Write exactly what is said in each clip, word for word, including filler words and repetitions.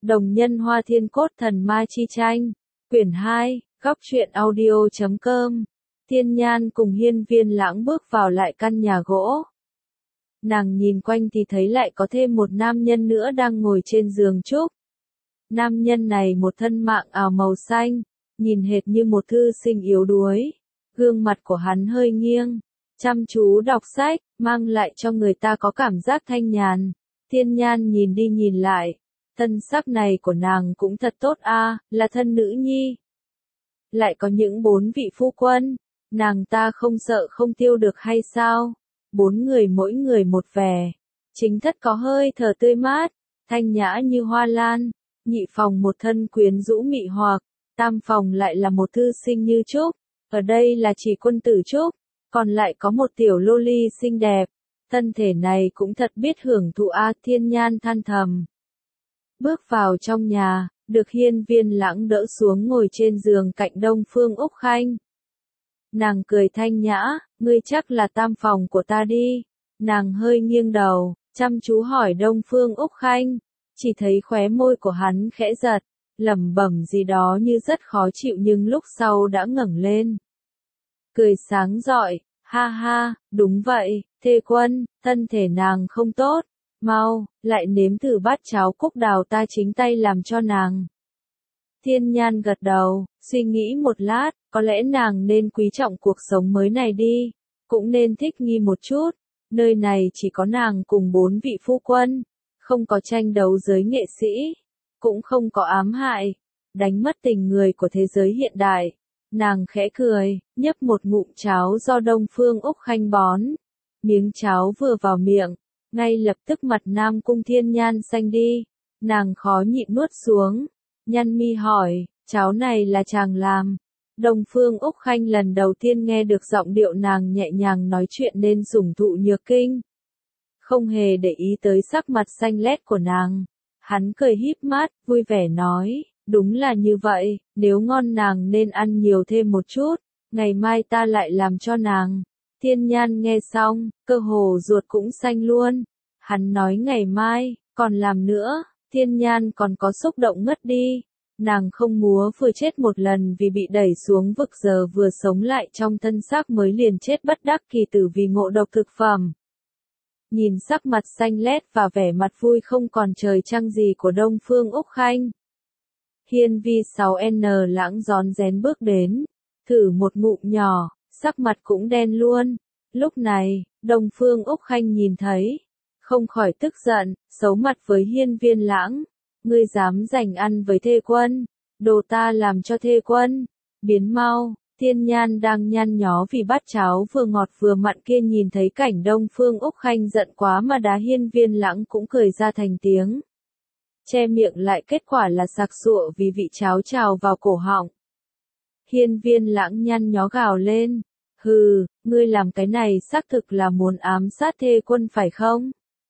Đồng nhân hoa thiên cốt thần ma chi tranh. Quyển hai, góc truyện audio chấm com. Thiên Nhan cùng Hiên Viên Lãng bước vào lại căn nhà gỗ. Nàng nhìn quanh thì thấy lại có thêm một nam nhân nữa đang ngồi trên giường trúc. Nam nhân này một thân mạng áo màu xanh, nhìn hệt như một thư sinh yếu đuối. Gương mặt của hắn hơi nghiêng, chăm chú đọc sách, mang lại cho người ta có cảm giác thanh nhàn. Thiên Nhan nhìn đi nhìn lại, thân sắc này của nàng cũng thật tốt a, à, là thân nữ nhi. Lại có những bốn vị phu quân, nàng ta không sợ không tiêu được hay sao? Bốn người mỗi người một vẻ, chính thất có hơi thở tươi mát, thanh nhã như hoa lan, nhị phòng một thân quyến rũ mị hoặc, tam phòng lại là một thư sinh như trúc, ở đây là chỉ quân tử trúc, còn lại có một tiểu lô ly xinh đẹp, thân thể này cũng thật biết hưởng thụ a. Thiên Nhan than thầm. Bước vào trong nhà, được Hiên Viên Lãng đỡ xuống ngồi trên giường cạnh Đông Phương Úc Khanh. Nàng cười thanh nhã, ngươi chắc là tam phòng của ta đi. Nàng hơi nghiêng đầu, chăm chú hỏi Đông Phương Úc Khanh, chỉ thấy khóe môi của hắn khẽ giật, lẩm bẩm gì đó như rất khó chịu nhưng lúc sau đã ngẩng lên. Cười sáng rọi, ha ha, đúng vậy, thê quân, thân thể nàng không tốt, mau, lại nếm thử bát cháo cúc đào ta chính tay làm cho nàng. Thiên Nhan gật đầu, suy nghĩ một lát, có lẽ nàng nên quý trọng cuộc sống mới này đi, cũng nên thích nghi một chút, nơi này chỉ có nàng cùng bốn vị phu quân, không có tranh đấu giới nghệ sĩ, cũng không có ám hại, đánh mất tình người của thế giới hiện đại. Nàng khẽ cười, nhấp một ngụm cháo do Đông Phương Úc Khanh bón, miếng cháo vừa vào miệng, ngay lập tức mặt Nam Cung Thiên Nhan xanh đi, nàng khó nhịn nuốt xuống, nhăn mi hỏi, cháo này là chàng làm. Đông Phương Úc Khanh lần đầu tiên nghe được giọng điệu nàng nhẹ nhàng nói chuyện nên dùng thụ nhược kinh. Không hề để ý tới sắc mặt xanh lét của nàng, hắn cười híp mắt, vui vẻ nói, đúng là như vậy, nếu ngon nàng nên ăn nhiều thêm một chút, ngày mai ta lại làm cho nàng. Thiên Nhan nghe xong, cơ hồ ruột cũng xanh luôn, hắn nói ngày mai, còn làm nữa, Thiên Nhan còn có xúc động ngất đi. Nàng không múa vừa chết một lần vì bị đẩy xuống vực giờ vừa sống lại trong thân xác mới liền chết bất đắc kỳ tử vì ngộ độc thực phẩm. Nhìn sắc mặt xanh lét và vẻ mặt vui không còn trời trăng gì của Đông Phương Úc Khanh. Hiên Vi sáu N Lãng rón rén bước đến, thử một ngụm nhỏ, sắc mặt cũng đen luôn. Lúc này, Đông Phương Úc Khanh nhìn thấy, không khỏi tức giận, xấu mặt với Hiên Viên Lãng. Ngươi dám giành ăn với thê quân, đồ ta làm cho thê quân, biến mau. Thiên Nhan đang nhăn nhó vì bát cháo vừa ngọt vừa mặn kia nhìn thấy cảnh Đông Phương Úc Khanh giận quá mà đá Hiên Viên Lãng cũng cười ra thành tiếng. Che miệng lại kết quả là sặc sụa vì vị cháo trào vào cổ họng. Hiên Viên Lãng nhăn nhó gào lên, hừ, ngươi làm cái này xác thực là muốn ám sát thê quân phải không?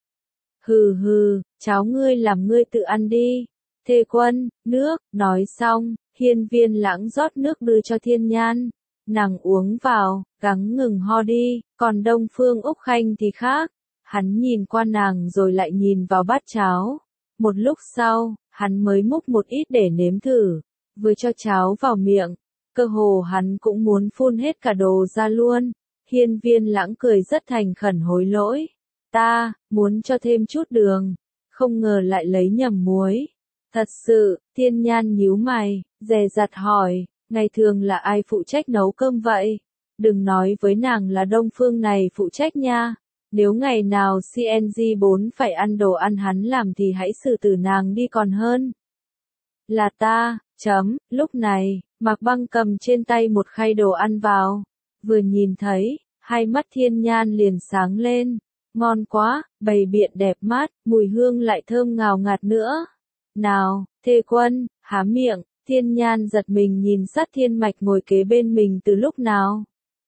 Hừ hừ, cháo ngươi làm ngươi tự ăn đi. Thê quân, nước, nói xong, Hiên Viên Lãng rót nước đưa cho Thiên Nhan. Nàng uống vào, gắng ngừng ho đi, còn Đông Phương Úc Khanh thì khác. Hắn nhìn qua nàng rồi lại nhìn vào bát cháo. Một lúc sau, hắn mới múc một ít để nếm thử, vừa cho cháo vào miệng. Cơ hồ hắn cũng muốn phun hết cả đồ ra luôn. Hiên Viên Lãng cười rất thành khẩn hối lỗi. Ta, muốn cho thêm chút đường, không ngờ lại lấy nhầm muối. Thật sự, Thiên Nhan nhíu mày, dè dặt hỏi, ngày thường là ai phụ trách nấu cơm vậy? Đừng nói với nàng là Đông Phương này phụ trách nha. Nếu ngày nào C N G bốn phải ăn đồ ăn hắn làm thì hãy xử tử nàng đi còn hơn. Là ta, chấm, lúc này, Mạc Băng cầm trên tay một khay đồ ăn vào. Vừa nhìn thấy, hai mắt Thiên Nhan liền sáng lên. Ngon quá, bày biện đẹp mát, mùi hương lại thơm ngào ngạt nữa. Nào, thê quân, há miệng. Thiên Nhan giật mình nhìn sát Thiên Mạch ngồi kế bên mình từ lúc nào.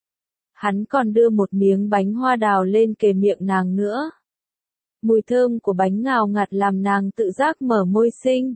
Hắn còn đưa một miếng bánh hoa đào lên kề miệng nàng nữa. Mùi thơm của bánh ngào ngạt làm nàng tự giác mở môi xinh.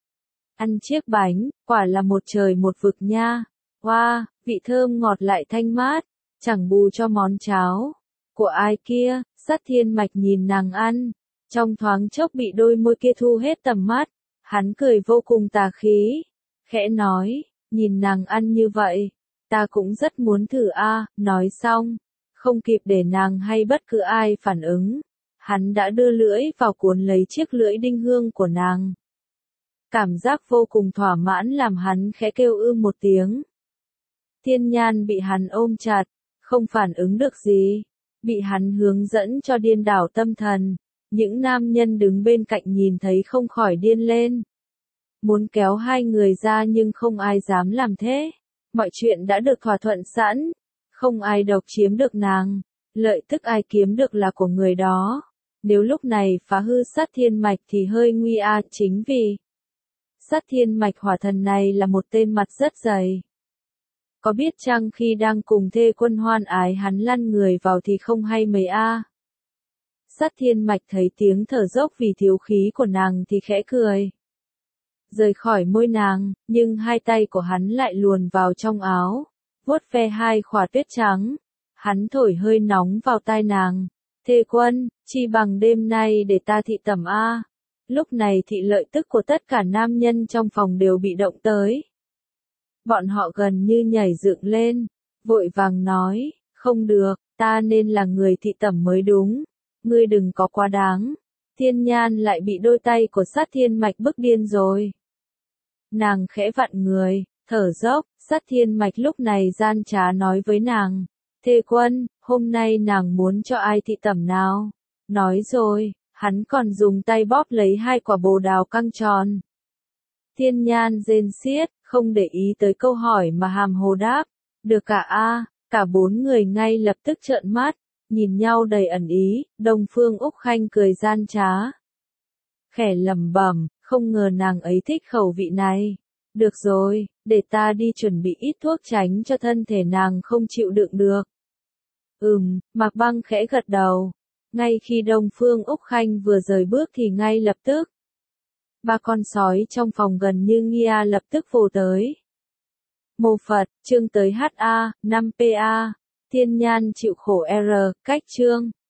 Ăn chiếc bánh, quả là một trời một vực nha. Wow, vị thơm ngọt lại thanh mát, chẳng bù cho món cháo. Của ai kia? Sát Thiên Mạch nhìn nàng ăn, trong thoáng chốc bị đôi môi kia thu hết tầm mắt, Hắn cười vô cùng tà khí, khẽ nói, nhìn nàng ăn như vậy, ta cũng rất muốn thử a. Nói xong, không kịp để nàng hay bất cứ ai phản ứng, hắn đã đưa lưỡi vào cuốn lấy chiếc lưỡi đinh hương của nàng. Cảm giác vô cùng thỏa mãn làm hắn khẽ kêu ư một tiếng. Thiên Nhan bị hắn ôm chặt, không phản ứng được gì, bị hắn hướng dẫn cho điên đảo tâm thần. Những nam nhân đứng bên cạnh nhìn thấy không khỏi điên lên. Muốn kéo hai người ra nhưng không ai dám làm thế. Mọi chuyện đã được thỏa thuận sẵn, không ai độc chiếm được nàng, lợi tức ai kiếm được là của người đó. Nếu lúc này phá hư sát thiên mạch thì hơi nguy a, chính vì sát thiên mạch hỏa thần này là một tên mặt rất dày. Có biết chăng khi đang cùng thê quân hoan ái hắn lăn người vào thì không hay mấy a. Sát thiên mạch thấy tiếng thở dốc vì thiếu khí của nàng thì khẽ cười. Rời khỏi môi nàng, nhưng hai tay của hắn lại luồn vào trong áo, vuốt ve hai khỏa tuyết trắng. Hắn thổi hơi nóng vào tai nàng. Thê quân, chi bằng đêm nay để ta thị tẩm a. Lúc này thị lợi tức của tất cả nam nhân trong phòng đều bị động tới. Bọn họ gần như nhảy dựng lên, vội vàng nói, không được, ta nên là người thị tẩm mới đúng. Ngươi đừng có quá đáng. Thiên Nhan lại bị đôi tay của sát thiên mạch bức điên rồi. Nàng khẽ vặn người, thở dốc, sát thiên mạch lúc này gian trá nói với nàng. Thê quân, hôm nay nàng muốn cho ai thị tẩm nào? Nói rồi, hắn còn dùng tay bóp lấy hai quả bồ đào căng tròn. Thiên Nhan rên xiết, không để ý tới câu hỏi mà hàm hồ đáp. Được cả a, cả bốn người ngay lập tức trợn mắt, nhìn nhau đầy ẩn ý. Đông Phương Úc Khanh cười gian trá, khẽ lẩm bẩm, không ngờ nàng ấy thích khẩu vị này. Được rồi, để ta đi chuẩn bị ít thuốc tránh cho thân thể nàng không chịu đựng được. Ừm, Mạc Băng khẽ gật đầu. Ngay khi Đông Phương Úc Khanh vừa rời bước thì ngay lập tức, ba con sói trong phòng gần như Nghia lập tức vồ tới. Mô Phật, chương tới hát a, năm P A, Thiên Nhan chịu khổ R, cách chương.